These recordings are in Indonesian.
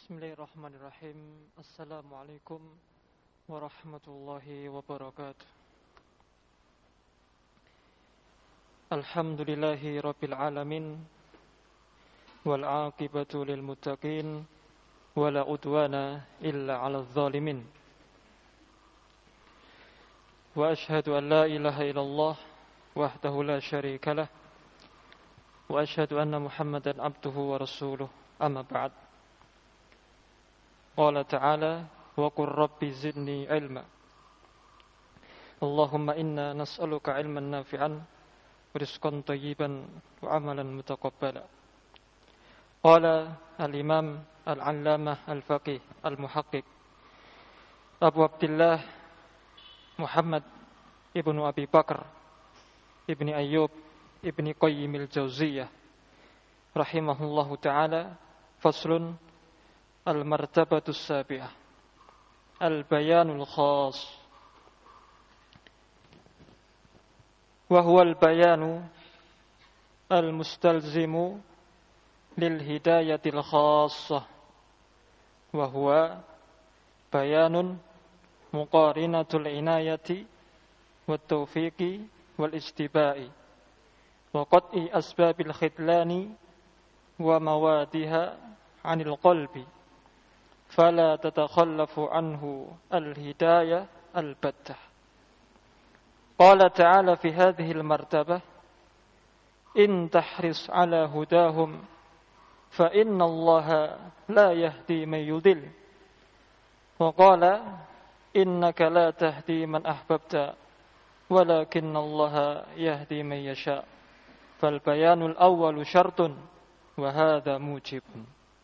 Bismillahirrahmanirrahim. Assalamualaikum warahmatullahi wabarakatuh. Alhamdulillahi rabbil alamin, wal aqibatu lil muttaqin, wala udwana illa 'alal zalimin. Wa ashhadu an la ilaha illallah wahdahu la syarika lah, wa ashhadu anna Muhammadan abduhu wa rasuluh. Amma ba'd. Qala ta'ala wa qur rabbi zidni ilma. Allahumma inna nas'aluka ilman nafi'an wa rizqan thayyiban wa amalan mutaqabbala. Qala al-imam al-allamah al-faqih al-muhaqqiq Abu Abdullah Muhammad ibnu Abi Bakar ibni Ayyub ibni Qayyim al-Jauziyah rahimahullahu ta'ala. Faslun al-martabatus sabi'ah, al-bayanul khas. Wa huwa al-bayanu al-mustalzimu lil hidayatil khassah. Wa huwa bayanun muqarinatul inayati wat taufiqi wal istiba'i wa qat'i asbabil khidlani wa mawadiha 'anil qalbi, fala tatakhallafu anhu al-hidayah al-battah. Qala ta'ala fi hadhihi al-martabah, in tahris 'ala hudahum fa inna Allaha la yahdi man yudil. Wa qala innaka la tahdi man ahbabta walakinna Allaha yahdi man yasha. Fal bayanul awwalu syartun wa hadha mujibun.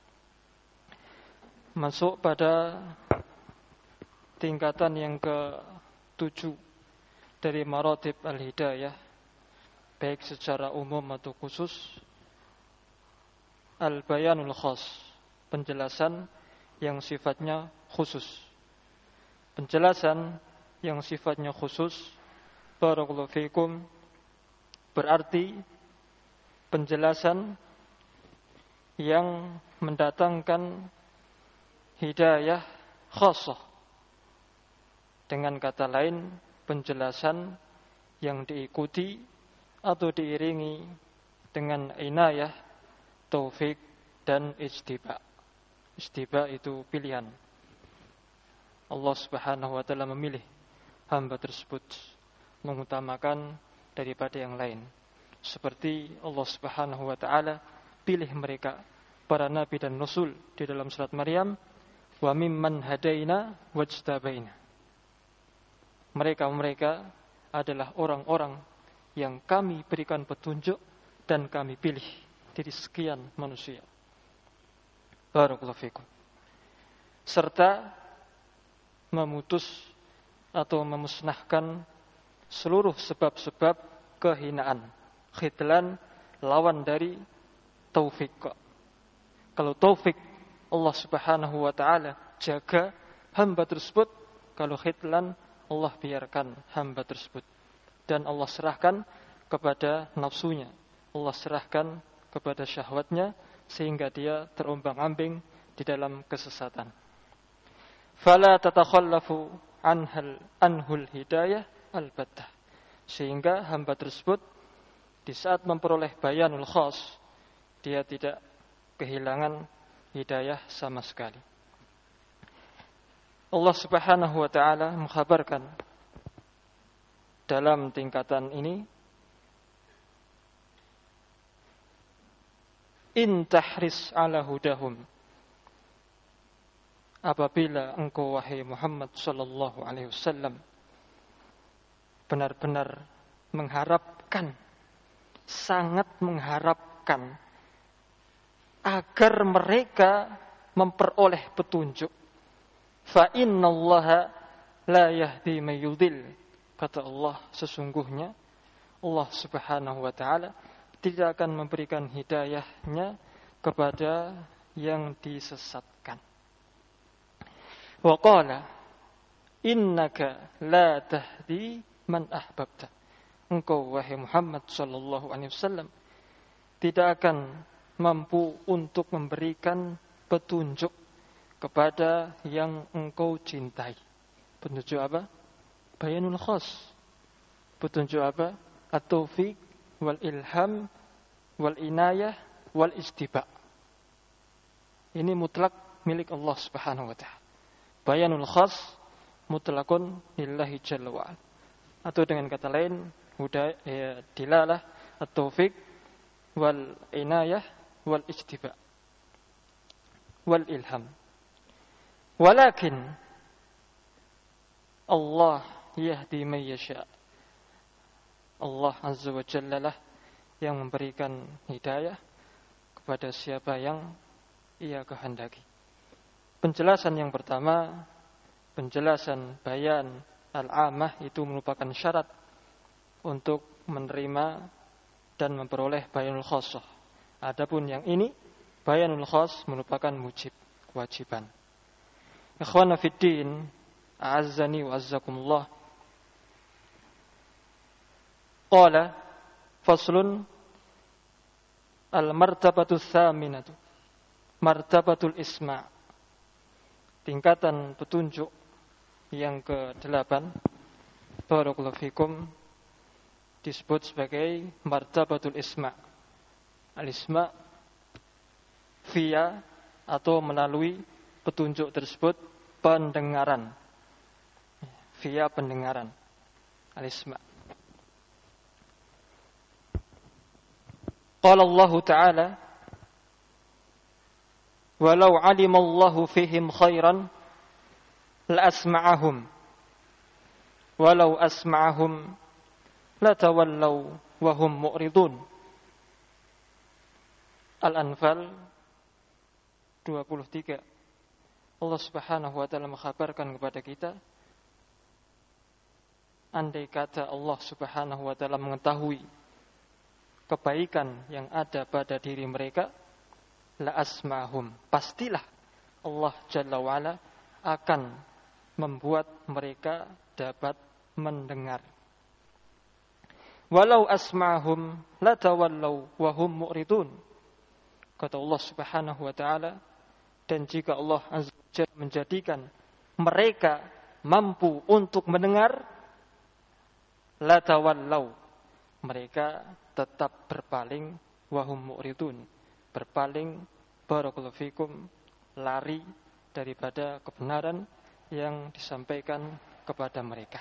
Masuk pada tingkatan yang ke-7 dari maratib al-hidayah, baik secara umum atau khusus. Al-bayanul khas, penjelasan yang sifatnya khusus. Penjelasan yang sifatnya khusus, barakallahu fikum, berarti penjelasan yang mendatangkan hidayah khassah. Dengan kata lain, penjelasan yang diikuti atau diiringi dengan inayah, taufik, dan ijtiba. Ijtiba itu pilihan. Allah subhanahu wa ta'ala memilih hamba tersebut, mengutamakan daripada yang lain. Seperti Allah subhanahu wa ta'ala pilih mereka, para nabi dan rasul, di dalam surat Maryam, wa mimman hadaina wajtabaina. Mereka adalah orang-orang yang kami berikan petunjuk dan kami pilih dari sekian manusia. Barakallahu fikum. Serta memutus atau memusnahkan seluruh sebab-sebab kehinaan. Khidlan lawan dari taufik. Kalau taufik, Allah subhanahu wa ta'ala jaga hamba tersebut. Kalau khidlan, Allah biarkan hamba tersebut. Dan Allah serahkan kepada nafsunya, Allah serahkan kepada syahwatnya, sehingga dia terombang-ambing di dalam kesesatan. Fala tatakhallafu anhul hidayah al-battah. Sehingga hamba tersebut di saat memperoleh bayanul khas, dia tidak kehilangan hidayah sama sekali. Allah subhanahu wa ta'ala mengkhabarkan dalam tingkatan ini, in tahris ala hudahum, apabila engkau wahai Muhammad sallallahu alaihi wasallam benar-benar mengharapkan, sangat mengharapkan agar mereka memperoleh petunjuk, fa innallaha la yahdi man yudil. Kata Allah, sesungguhnya Allah subhanahu wa ta'ala tidak akan memberikan hidayahnya kepada yang disesatkan. Wa qala innaka la tahdi man ahbabta. Engkau wahai Muhammad sallallahu alaihi wasallam tidak akan mampu untuk memberikan petunjuk kepada yang engkau cintai. Petunjuk apa? Bayanul khas. Petunjuk apa? At-taufiq wal ilham wal inayah wal istiba. Ini mutlak milik Allah Subhanahu wa taala. Bayanul khas mutlakun lillahi jalla wa ala. Atau dengan kata lain, dilalah at-taufiq wal inayah wal istiba wal ilham. Walakin Allah yahdi man yasha. Allah Azza wa Jalla lah yang memberikan hidayah kepada siapa yang Ia kehendaki. Penjelasan yang pertama, penjelasan bayan al-amah itu merupakan syarat untuk menerima dan memperoleh bayanul khassah. Adapun yang ini, bayanul khass merupakan mujib, kewajiban. Ikhwana fid din, a'azzani wa azzakumullah. Qala faslun al-martabatu tsaminatu, martabatul isma'. Tingkatan petunjuk yang ke-8, barakallahu fikum, disebut sebagai martabatul isma'. Al-isma' via atau melalui petunjuk tersebut pendengaran. Via pendengaran. Al-isma'. Qala Allah Ta'ala, walau alimallahu fihim khairan la asma'ahum walau asma'ahum la tawallaw wa hum mu'ridun. Al-Anfal 23. Allah Subhanahu wa taala mengkhabarkan kepada kita, andai kata Allah Subhanahu wa taala mengetahui kebaikan yang ada pada diri mereka, la asma'hum, pastilah Allah Jalla wa'ala akan membuat mereka dapat mendengar. Walau asma'hum la tawallaw wa hum mu'ridun. Kata Allah Subhanahu wa taala, dan jika Allah Azza wa Jalla menjadikan mereka mampu untuk mendengar, la tawallaw, mereka tetap berpaling, wa hum mu'ridun, berpaling, barakallahu fikum, lari daripada kebenaran yang disampaikan kepada mereka.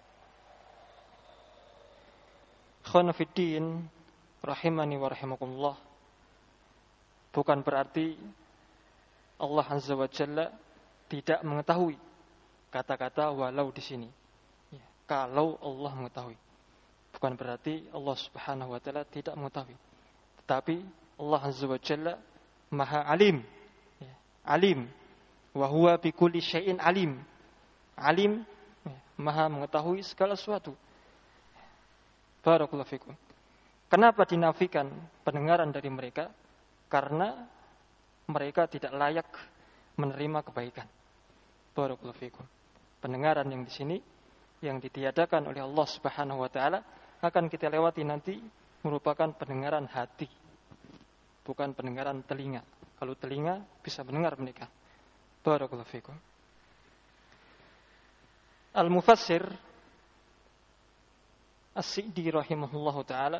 Khana fiddin rahimani wa rahimakumullah, bukan berarti Allah Azza wa Jalla tidak mengetahui kata-kata walau di sini. Kalau Allah mengetahui, bukan berarti Allah Subhanahu wa taala tidak mengetahui. Tetapi Allah Azza wa Jalla Maha Alim. Alim. Wa huwa bi kulli syai'in alim. Alim, Maha mengetahui segala sesuatu. Barakallahu fikum. Kenapa dinafikan pendengaran dari mereka? Karena mereka tidak layak menerima kebaikan. Barakallahu fikum. Pendengaran yang di sini yang ditiadakan oleh Allah Subhanahu wa taala akan kita lewati nanti merupakan pendengaran hati, bukan pendengaran telinga. Kalau telinga bisa mendengar mereka. Barakallahu fikum. Al-Mufassir As-Sa'di rahimahullahu taala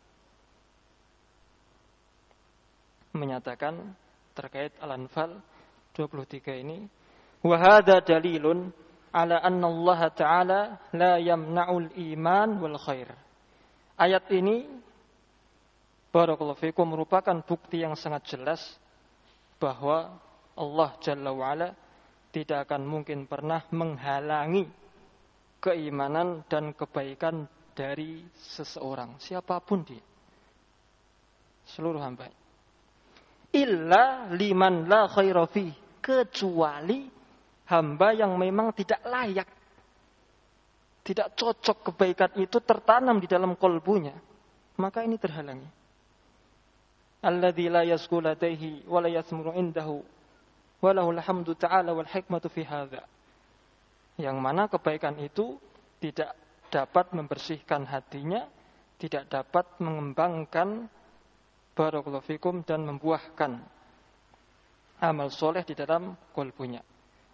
menyatakan terkait Al-Anfal 23 ini, wa hadza dalilun ala anna Allah taala la yamna'ul iman wal khair. Ayat ini barakallahu fikum merupakan bukti yang sangat jelas bahwa Allah Jalla wa'ala tidak akan mungkin pernah menghalangi keimanan dan kebaikan dari seseorang, siapapun dia, seluruh hamba. Illa liman la khaira fi, kecuali hamba yang memang tidak layak, tidak cocok kebaikan itu tertanam di dalam kolbunya, maka ini terhalangi. Alladzi la yasqu ladaihi wa la yasmuru indahu wa lahul hamdu ta'ala wal hikmatu fi hadza. Yang mana kebaikan itu tidak dapat membersihkan hatinya, tidak dapat mengembangkan barakallahu fikum dan membuahkan amal soleh di dalam kolbunya.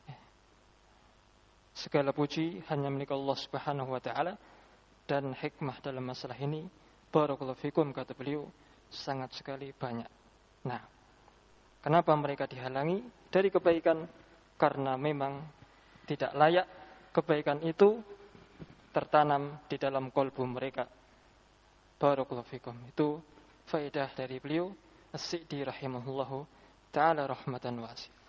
Segala puji hanya milik Allah Subhanahu wa taala, dan hikmah dalam masalah ini, barakallahu fikum, kata beliau, sangat sekali banyak. Nah, kenapa mereka dihalangi dari kebaikan? Karena memang tidak layak kebaikan itu tertanam di dalam kolbu mereka. Barakallahu fikum. Itu faedah dari beliau As-Sa'di rahimahullahu ta'ala rahmatan wasi'ah.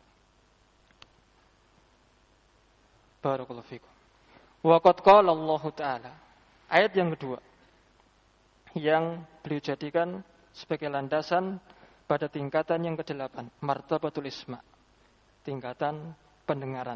Barakallahu fikum. Wa qad qala Allah Ta'ala. Ayat yang kedua yang beliau jadikan sebagai landasan pada tingkatan yang ke-8, martabatul isma', tingkatan pendengaran.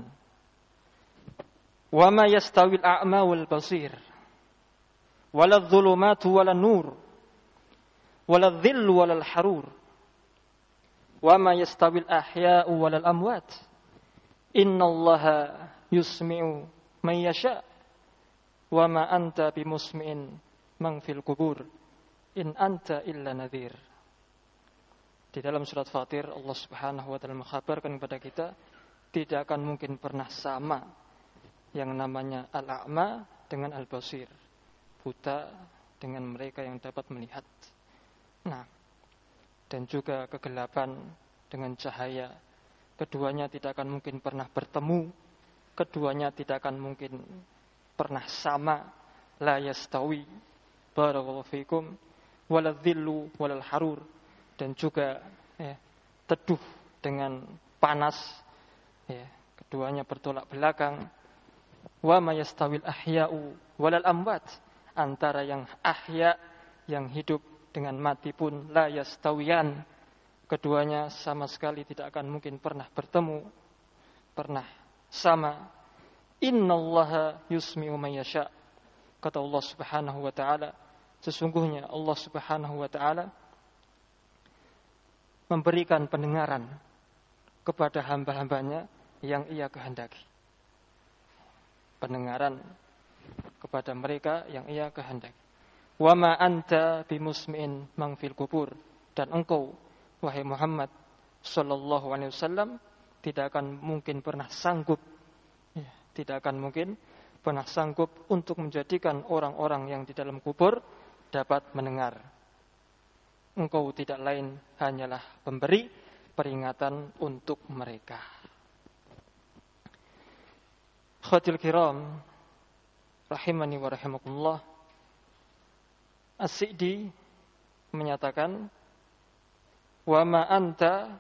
Wa ma yastawil a'ma wal basir wala dhulumatu wala nur wala dhillu wala harur wa ma yastawil ahya'u wala amwat innallaha yusmi'u man yasha wa ma anta bimusmi'in man fil qubur in anta illa nadhir. Di dalam surat Fatir, Allah Subhanahu wa taala mengkhabarkan kepada kita, tidak akan mungkin pernah sama yang namanya al-a'ma dengan al-basir, buta dengan mereka yang dapat melihat. Nah, dan juga kegelapan dengan cahaya, keduanya tidak akan mungkin pernah bertemu, keduanya tidak akan mungkin pernah sama, la yastawi, barakallahu fikum, wala dhillu wala harur, dan juga teduh dengan panas, keduanya bertolak belakang. Wa ma yastawil ahya'u walal amwat, antara yang ahya, yang hidup, dengan mati pun la yastawiyan, keduanya sama sekali tidak akan mungkin pernah bertemu, pernah sama. Innallaha yusmi'u man yasha, kata Allah Subhanahu wa taala, sesungguhnya Allah Subhanahu wa taala memberikan pendengaran kepada hamba-hambanya yang Ia kehendaki. Pendengaran kepada mereka yang Ia kehendaki. Wa ma anta bimusmi'in man fil qubur, dan engkau wahai Muhammad sallallahu alaihi wasallam tidak akan mungkin pernah sanggup, tidak akan mungkin pernah sanggup untuk menjadikan orang-orang yang di dalam kubur dapat mendengar. Engkau tidak lain hanyalah pemberi peringatan untuk mereka. Khawatir kiram rahimani wa rahimakumullah, As-Sa'di menyatakan, wa ma anta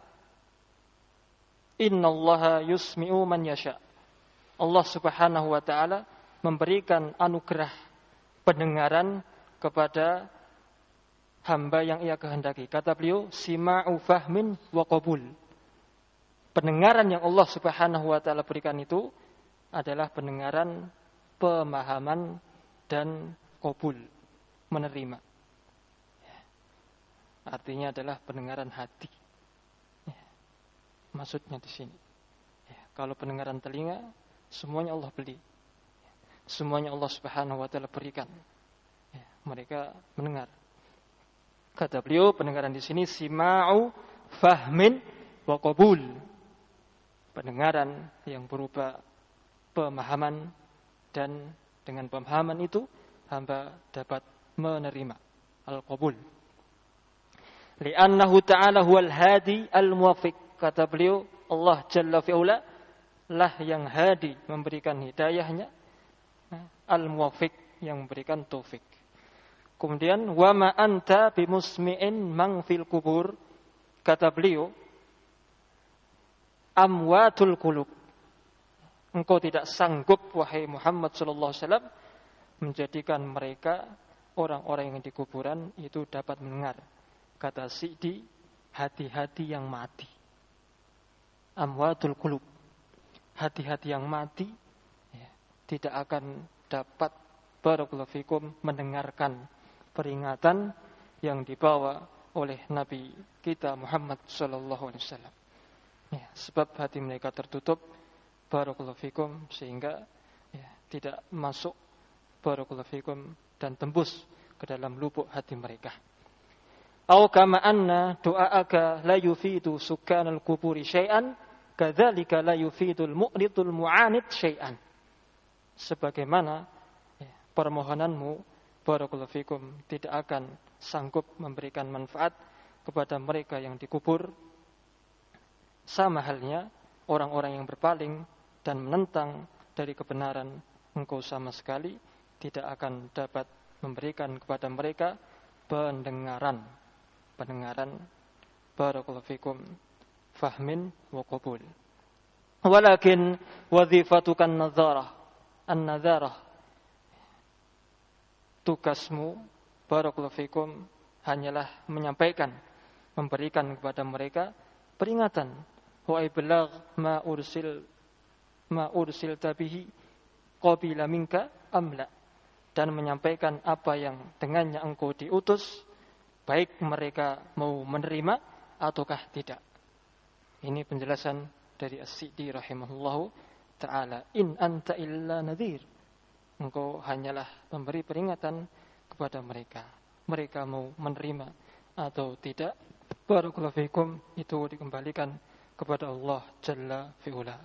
innallaha yusmi'u man yasha. Allah Subhanahu wa taala memberikan anugerah pendengaran kepada hamba yang Ia kehendaki. Kata beliau, sima'u fahmin wa qabul. Pendengaran yang Allah Subhanahu wa taala berikan itu adalah pendengaran pemahaman dan qabul, menerima. Artinya adalah pendengaran hati. Maksudnya di sini. Kalau pendengaran telinga, semuanya Allah beli. Semuanya Allah Subhanahu wa taala berikan. Mereka mendengar. Kata beliau, pendengaran di sini sima'u fahmin wa qabul. Pendengaran yang berupa pemahaman, dan dengan pemahaman itu hamba dapat menerima al-qabul. Li'annahu ta'ala huwal hadi al-muwafiq. Kata beliau, Allah Jalla fi'ula lah yang hadi, memberikan hidayahnya, al-muwafiq, yang memberikan taufik. Kemudian wa ma anta bimusmi'in man fil kubur, kata beliau, amwatul qulub, engkau tidak sanggup wahai Muhammad sallallahu alaihi wasallam menjadikan mereka, orang-orang yang di kuburan itu, dapat mendengar. Kata Sa'di, hati-hati yang mati. Amwatul qulub, hati-hati yang mati tidak akan dapat, barakallahu fikum, mendengarkan peringatan yang dibawa oleh Nabi kita Muhammad sallallahu alaihi wasallam. Sebab hati mereka tertutup, barakallahu fikum, sehingga tidak masuk, barakallahu fikum, dan tembus ke dalam lubuk hati mereka. Au kama anna du'aaka la yufidu sukkanal quburi syai'an, kadzalika la yufidul mu'ridul mu'anid syai'an. Sebagaimana permohonanmu, barakallahu fikum, tidak akan sanggup memberikan manfaat kepada mereka yang dikubur, sama halnya orang-orang yang berpaling dan menentang dari kebenaran, engkau sama sekali tidak akan dapat memberikan kepada mereka pendengaran, barakallahu fikum, fahmin wa qabul. Walakin wazifatukan an-nadharah, tugasmu, barakallahu fikum, hanyalah menyampaikan, memberikan kepada mereka peringatan, wa iblagh ma ursil tabihi qabila minka amla, dan menyampaikan apa yang dengannya engkau diutus, baik mereka mau menerima ataukah tidak. Ini penjelasan dari As-Sidi rahimahullahu ta'ala. In anta illa nadhir, engkau hanyalah memberi peringatan kepada mereka. Mereka mau menerima atau tidak, barakallahu fikum, itu dikembalikan kepada Allah Jalla fi'ula.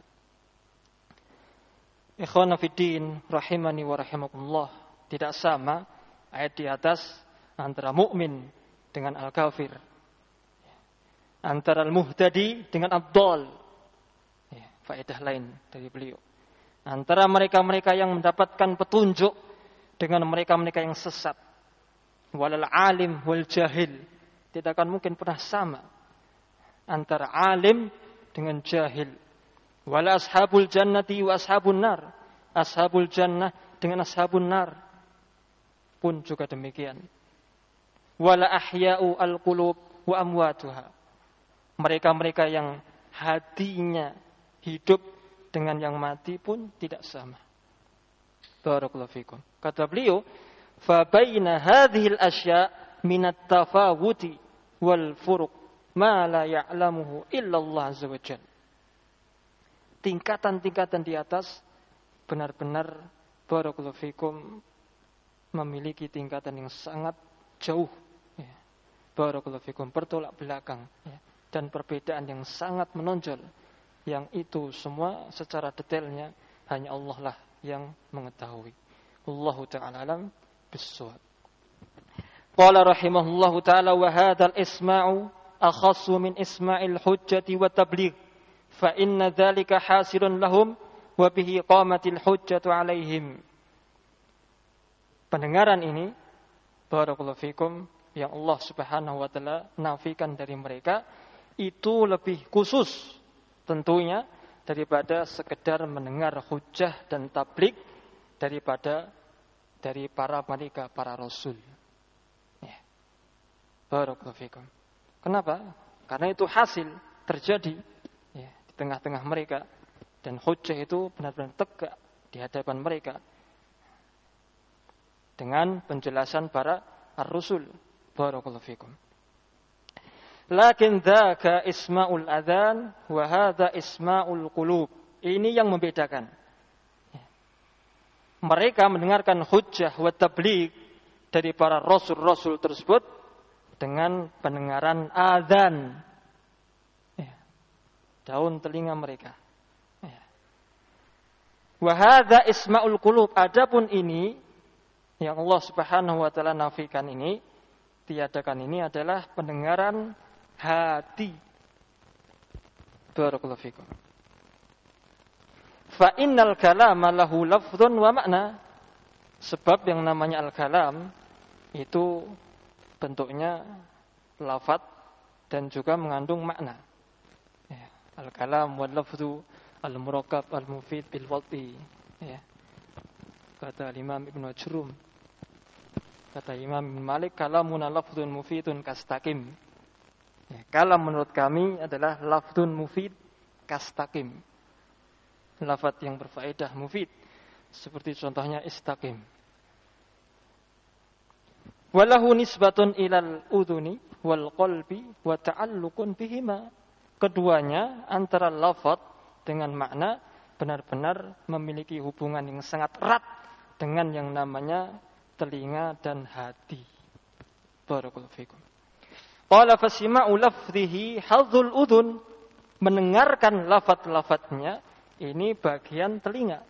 Ikhwana fiddin rahimani wa rahimakumullah, tidak sama ayat di atas antara mukmin dengan al-kafir, antara al-muhtadi dengan abdal. Faedah lain dari beliau, antara mereka-mereka yang mendapatkan petunjuk dengan mereka-mereka yang sesat. Walal alim wal jahil, tidak akan mungkin pernah sama antara alim dengan jahil. Wala ashabul jannati wa ashabun nar, ashabul jannah dengan ashabun nar pun juga demikian. Wala ahya'u al-qulub wa amwatuha, mereka-mereka yang hatinya hidup dengan yang mati pun tidak sama. Barakallahu fikum. Kata beliau, fa baina hadhil asya' min at-tafawuti wal furuq ma la ya'lamuhu illa Allah azza wa jalla. Tingkatan-tingkatan di atas benar-benar, barakallahu fikum, memiliki tingkatan yang sangat jauh, barakallahu fikum, bertolak belakang, dan perbedaan yang sangat menonjol, yang itu semua secara detailnya hanya Allah lah yang mengetahui. Allahu ta'ala alam bis-shawab. Qala rahimahullahu ta'ala, wa hadzal isma'u akhassu min isma'il hujjati wa tabligh, fa inna dzalika hasilun lahum wa bihi qamatil hujjatu alaihim. Pendengaran ini, barakallahu fikum, yang Allah Subhanahu wa taala nafikan dari mereka, itu lebih khusus tentunya daripada sekedar mendengar hujjah dan tabligh dari para malaikat, para rasul. Barakallahu fikum. Kenapa? Karena itu hasil terjadi di tengah-tengah mereka, dan hujjah itu benar-benar tegak di hadapan mereka dengan penjelasan para ar-rusul. Barakallahu fikum. Lakin dzaka isma'ul adzan wa hadza isma'ul qulub. Ini yang membedakan. Mereka mendengarkan hujjah wa tabligh dari para rasul-rasul tersebut dengan pendengaran adzan, daun telinga mereka. Wa hadza isma'ul qulub. Adapun ini yang Allah Subhanahu wa taala nafikan ini, tiadakan ini, adalah pendengaran hati. Barakallahu fikum. Fa innal kalama lahu lafdhun wa makna. Sebab yang namanya al-kalam itu bentuknya lafaz dan juga mengandung makna. Al-kalam wal lafdhu al-murakkab al-mufid bil wad'i. Kata Imam Ibnu Ajrum, kata Imam Ibn Malik, kalamuna lafdhun mufidun kastaqim. Kalam menurut kami adalah lafdhun mufid kastaqim, lafaz yang berfaedah, mufid, seperti contohnya istaqim. Walahu nisbatun ilal udhuni wal qalbi wa ta'alluqun bihima. Keduanya antara lafaz dengan makna benar-benar memiliki hubungan yang sangat erat dengan yang namanya telinga dan hati. Barakallahu fikum. Qala fasima'u lafdhihi hadzul udhun. Mendengarkan lafaz-lafaznya ini bagian telinga.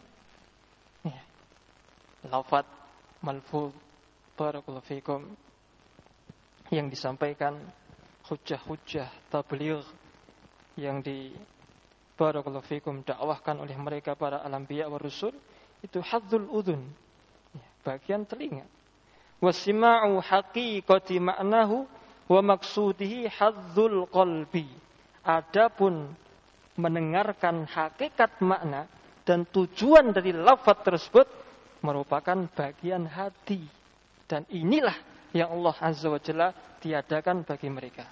Lafaz malfuz barakallahu fikum yang disampaikan, hujjah-hujjah tabligh yang di barakallahu fikum dakwahkan oleh mereka para al-anbiya wa rusul, itu hadzul udhun, bagian telinga. Wasima'u haqiqati ma'nahu wa maqsudihi hadzul qalbi. Adapun mendengarkan hakikat makna dan tujuan dari lafaz tersebut merupakan bagian hati. Dan inilah yang Allah Azza wa Jalla tiadakan bagi mereka.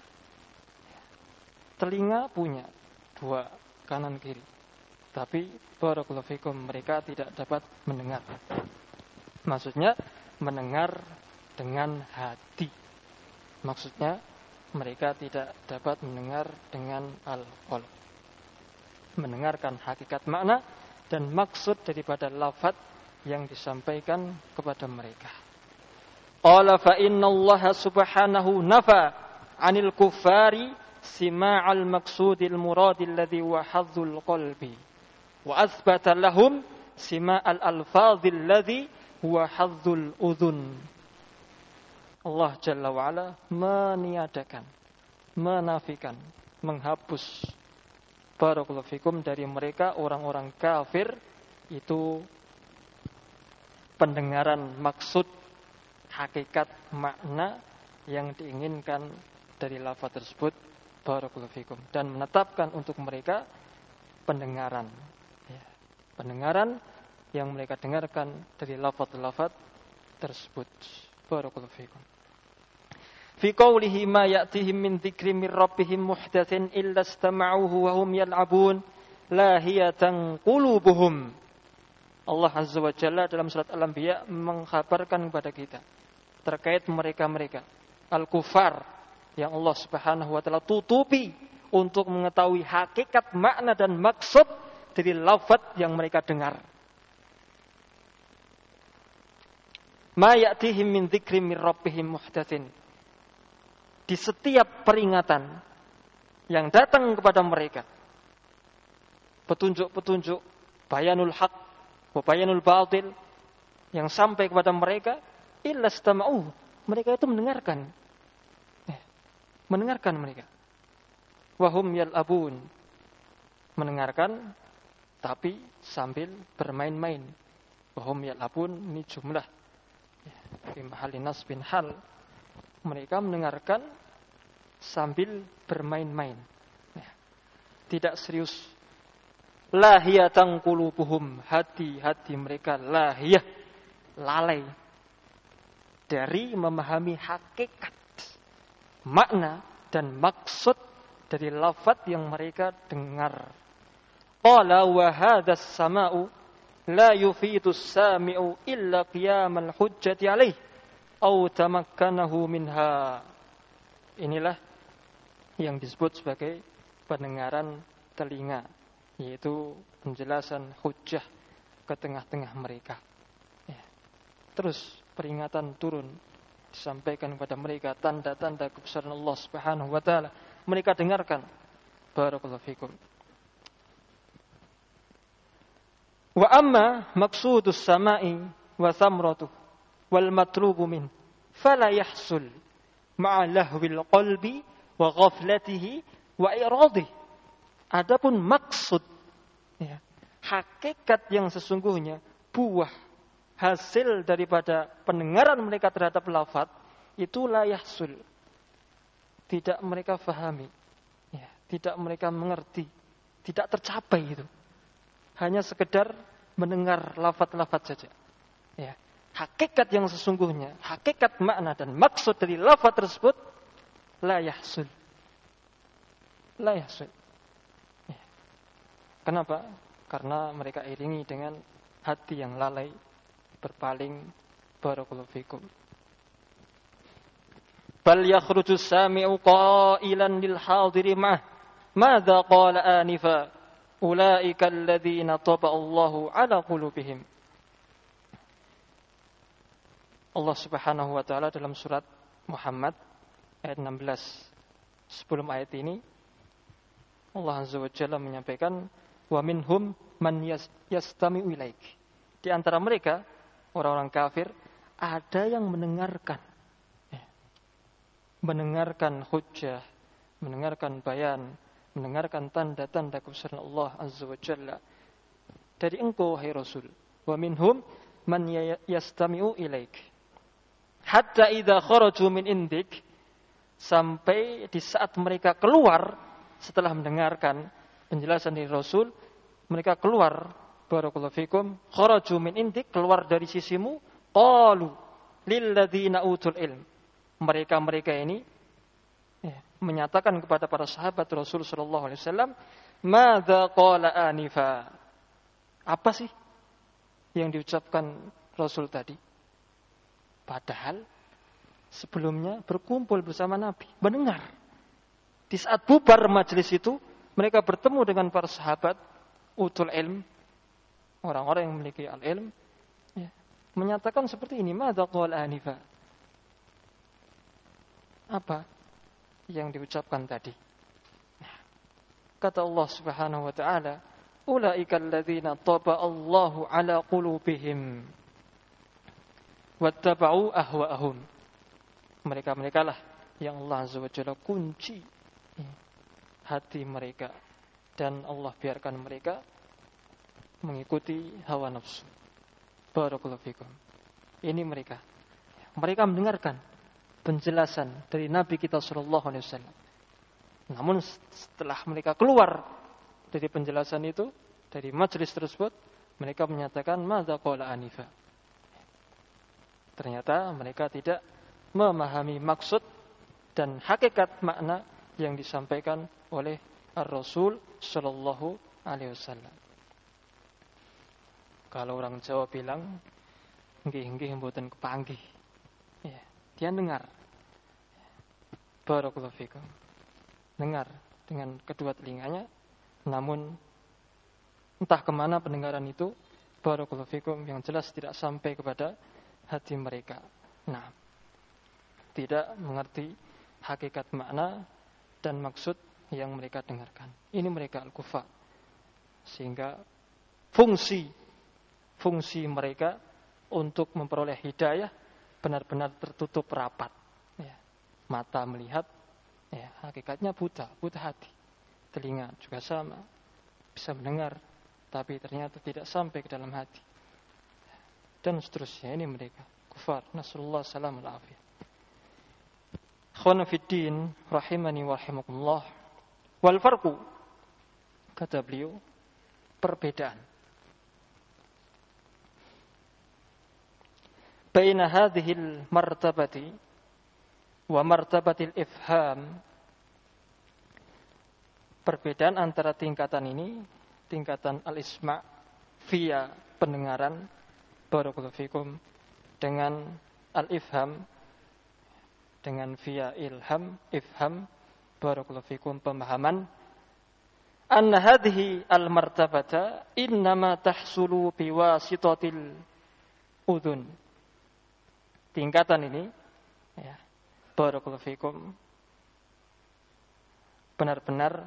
Telinga punya dua, kanan kiri. Tapi barakallahu fikum mereka tidak dapat mendengar. Maksudnya mendengar dengan hati. Maksudnya mereka tidak dapat mendengar dengan al-qalb. Mendengarkan hakikat makna dan maksud daripada lafaz yang disampaikan kepada mereka. Qala fa inna Allah subhanahu nafa 'anil kuffari sima'al maqsudil muradil ladzi huwa hadzul qalbi wa athbata lahum sima'al alfadzil ladzi huwa hadzul udhun. Allah Jalla wa Ala meniadakan, menafikan, menghapus barakallahu fikum dari mereka orang-orang kafir itu pendengaran maksud hakikat makna yang diinginkan dari lafaz tersebut barakallahu fikum, dan menetapkan untuk mereka pendengaran, pendengaran yang mereka dengarkan dari lafaz-lafaz tersebut barakallahu fikum. Fi qawlihi ma ya'tihim min dzikri min rabbihim muhdatsin illa istama'uhu wa hum yal'abun lahiyatan qulubuhum. Allah Azza wa Jalla dalam surat Al-Anbiya mengkhabarkan kepada kita terkait mereka-mereka al-kufar yang Allah Subhanahu wa taala tutupi untuk mengetahui hakikat makna dan maksud dari lafaz yang mereka dengar. Ma ya'tihim min dzikri min rabbihim muhdatsin. Di setiap peringatan yang datang kepada mereka, petunjuk-petunjuk, bayanul haq wa bayanul batil yang sampai kepada mereka, illa istama'u, mereka itu mendengarkan. Mendengarkan mereka. Wa hum yal'abun, mendengarkan tapi sambil bermain-main. Wa hum yal'abun ini jumlah fi mahalli nasbin hal. Mereka mendengarkan sambil bermain-main. Tidak serius. Lahiyatan qulubuhum, hati-hati mereka lahiyah, lalai dari memahami hakikat makna dan maksud dari lafaz yang mereka dengar. Qala wa hadzas sama'u la yufidu as-sami'u illa qiyamal hujjati alaih au tamakkanahu minha. Inilah yang disebut sebagai pendengaran telinga, yaitu penjelasan hujjah ke tengah-tengah mereka. Terus peringatan turun disampaikan kepada mereka, tanda-tanda kebesaran Allah Subhanahu wa taala. Mereka dengarkan. Barakallahu fikum. Wa amma maqsudus sama'i wa thamratuhu wal matlubu min fala yahsul ma'a lahwil qalbi wa ghaflatihi wa iradih. Adapun maksud, hakikat yang sesungguhnya, buah hasil daripada pendengaran mereka terhadap lafaz itu la yahsul, tidak mereka fahami, tidak mereka mengerti, tidak tercapai itu. Hanya sekedar mendengar lafaz-lafaz saja. Hakikat yang sesungguhnya, hakikat makna dan maksud dari lafaz tersebut la yahsul. La yahsul. Kenapa? Karena mereka iringi dengan hati yang lalai, berpaling. Barakallahu fikum. Bal yakhruju sami'u qailan lil hadiri ma'ah madza qala anifa ulaika alladhina taba'a Allahu ala qulubihim. Allah Subhanahu wa taala dalam surat Muhammad ayat 16 Sebelum ayat ini Allah Azza wa Jalla menyampaikan wa minhum man yastami'u ilaik. Di antara mereka orang-orang kafir ada yang mendengarkan hujjah, mendengarkan bayan, mendengarkan tanda-tanda kebesaran Allah Azza wa Jalla dari engkau hai Rasul. Wa minhum man yastami'u ilaik. Hatta idza kharaju min indik, sampai di saat mereka keluar setelah mendengarkan penjelasan dari Rasul, mereka keluar, barakallahu fikum, kharaju min indik, keluar dari sisimu, qalu lil ladzina utul ilm. Mereka ini menyatakan kepada para sahabat Rasul sallallahu alaihi wasallam, madza qala anifa? Apa sih yang diucapkan Rasul tadi? Padahal sebelumnya berkumpul bersama Nabi, mendengar. Di saat bubar majelis itu, mereka bertemu dengan para sahabat utul ilm, orang-orang yang memiliki al-ilm, menyatakan seperti ini, madza qala anifa? Apa yang diucapkan tadi? Kata Allah Subhanahu wa taala, ulaikal ladzina taba Allahu ala qulubihim wattaba'u ahwa'ahum. Mereka lah yang Allah Azza wa Jalla kunci hati mereka dan Allah biarkan mereka mengikuti hawa nafsu. Barakallahu fikum. Ini mereka mendengarkan penjelasan dari Nabi kita sallallahu alaihi wasallam. Namun setelah mereka keluar dari penjelasan itu, dari majelis tersebut, mereka menyatakan madza qala anifa. Ternyata mereka tidak memahami maksud dan hakikat makna yang disampaikan oleh Ar-Rasul sallallahu alaihi wasallam. Kalau orang Jawa bilang nggih mboten kepanggih. Ya, dia dengar. Barakallahu fikum. Dengar dengan kedua telinganya, namun entah kemana pendengaran itu, barakallahu fikum, yang jelas tidak sampai kepada hati mereka. Nah, tidak mengerti hakikat makna dan maksud yang mereka dengarkan. Ini mereka al-kufar. Sehingga fungsi mereka untuk memperoleh hidayah benar-benar tertutup rapat. Ya. Mata melihat, ya, hakikatnya buta hati. Telinga juga sama, bisa mendengar, tapi ternyata tidak sampai ke dalam hati. Dan seterusnya, ini mereka kufar. Nasallallahu salamul afiyah. Ikhwana fid din, rahimani wa rahimakumullah. Wal farqu, kata beliau, perbedaan baina hadhil martabati wa martabatil ifham. Perbedaan antara tingkatan ini, tingkatan al-isma' via pendengaran, barakallahu fikum, dengan al-ifham, dengan via ifham, barakallahu fikum, pemahaman. Anna hadhihi al-martabata innama tahsulu biwasitatil udhun. Tingkatan ini, ya, barakallahu fikum, benar-benar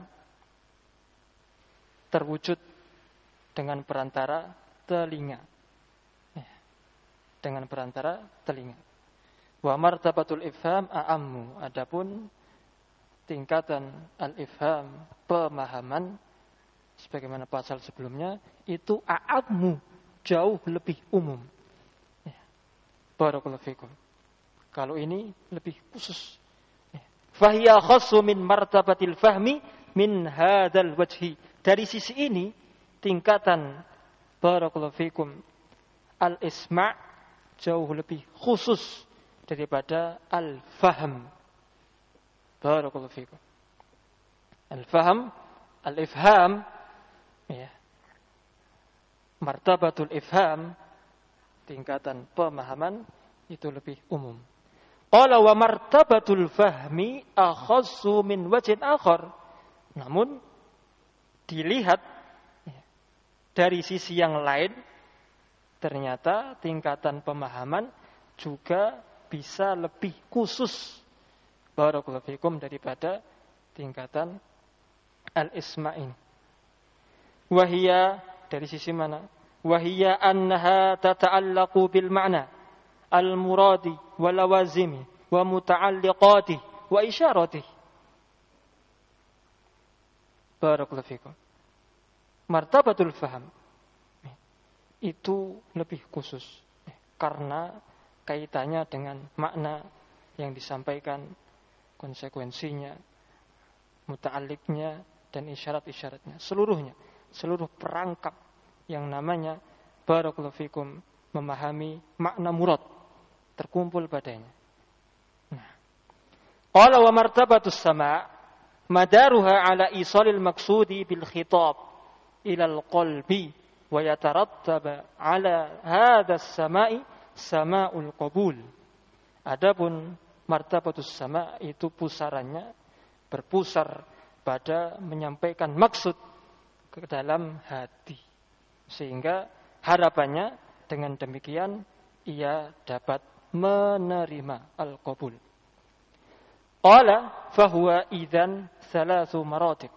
terwujud dengan perantara telinga. Ya, dengan perantara telinga. Wa martabatul ifham a'ammu. Adapun tingkatan al-ifham, pemahaman, sebagaimana pasal sebelumnya, itu a'ammu, jauh lebih umum. Ya. Barakallahu fikum. Kalau ini lebih khusus. Ya. Fahiya khassu min martabatil fahmi min hadzal wajhi. Dari sisi ini, tingkatan barakallahu fikum al-isma' jauh lebih khusus daripada al-fahm. Barakallahu fikum. Al-fahm, al-ifham, ya. Martabatul ifham, tingkatan pemahaman, itu lebih umum. Qala wa martabatul fahmi akhassu min wajhin akhar. Namun dilihat, ya, dari sisi yang lain, ternyata tingkatan pemahaman juga bisa lebih khusus, barakallahu fikum, daripada tingkatan al-isma' ini. Wahia, dari sisi mana? Wahia annaha tata'allaqu bil ma'na al-muradi wa lawazimi wa muta'alliqati wa isyarati. Barakallahu fikum. Martabatul faham itu lebih khusus karena kaitannya dengan makna yang disampaikan, konsekuensinya, muta'alliqnya dan isyarat-isyaratnya, seluruhnya, seluruh perangkap yang namanya barakallahu fikum memahami makna murad terkumpul padanya. Nah, qala wa martabatus sama' madaruha ala isalil maqsudi bil khitab ila al qalbi wa yatarattaba ala hadha as-sama'i sama'ul qabul. Adapun martabatus sama' itu pusarannya berpusar pada menyampaikan maksud ke dalam hati, sehingga harapannya dengan demikian ia dapat menerima al-qabul. Qala fahuwa idzan thalathu maratib.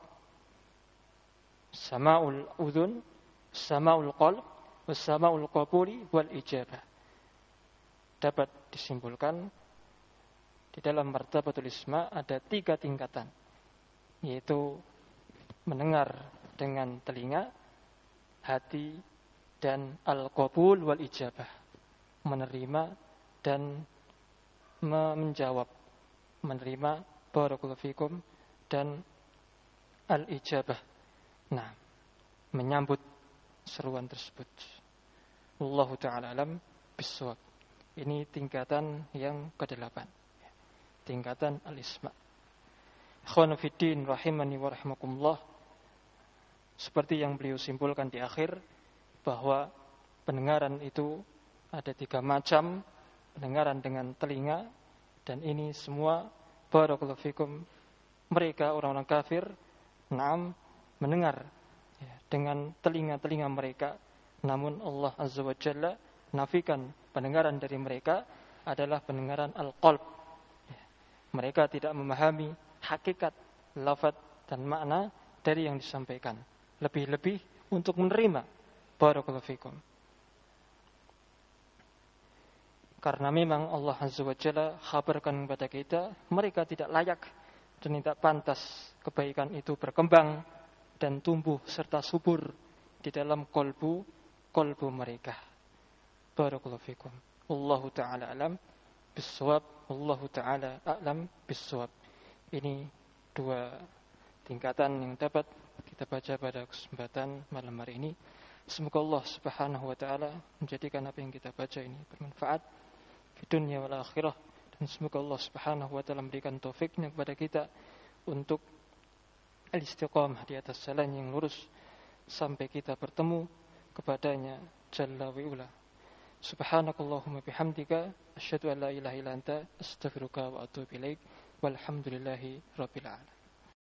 Sama'ul udhun, sama'ul qalb, was sama'ul qabuli wal ijabah. Dapat disimpulkan di dalam martabatul isma ada 3 tingkatan, yaitu mendengar dengan telinga, hati, dan al-qabul wal ijabah, menerima dan menjawab, menerima barakallahu fikum dan al-ijabah. Nah, menyambut seruan tersebut. Wallahu ta'ala alam bissawab. Ini tingkatan yang ke-8. Tingkatan al-isma'. Ikhwanu fiddin rahimani wa rahimakumullah. Seperti yang beliau simpulkan di akhir, bahwa pendengaran itu ada 3 macam. Pendengaran dengan telinga, dan ini semua barakallahu fikum mereka orang-orang kafir mendengar dengan telinga-telinga mereka, namun Allah Azza wa Jalla nafikan pendengaran dari mereka adalah pendengaran al-qalb. Mereka tidak memahami hakikat, lafaz dan makna dari yang disampaikan, lebih-lebih untuk menerima barakallahu fikum. Karena memang Allah Azza wa Jalla khabarkan kepada kita, mereka tidak layak dan tidak pantas kebaikan itu berkembang dan tumbuh serta subur di dalam kolbu mereka. Barakallahu fikum. Wallahu ta'ala alam bissawab. Wallahu ta'ala a'lam bissawab. Ini 2 tingkatan yang dapat kita baca pada kesempatan malam hari ini. Semoga Allah Subhanahu wa taala menjadikan apa yang kita baca ini bermanfaat di dunia wal akhirah, dan semoga Allah Subhanahu wa taala memberikan taufiknya kepada kita untuk al-istiqamah di atas jalan yang lurus sampai kita bertemu kepadanya jalla wa ula. Subhanakallahumma bihamdika asyhadu an la ilaha illa anta astaghfiruka wa atubu ilaik. Walhamdulillahi rabbil alamin.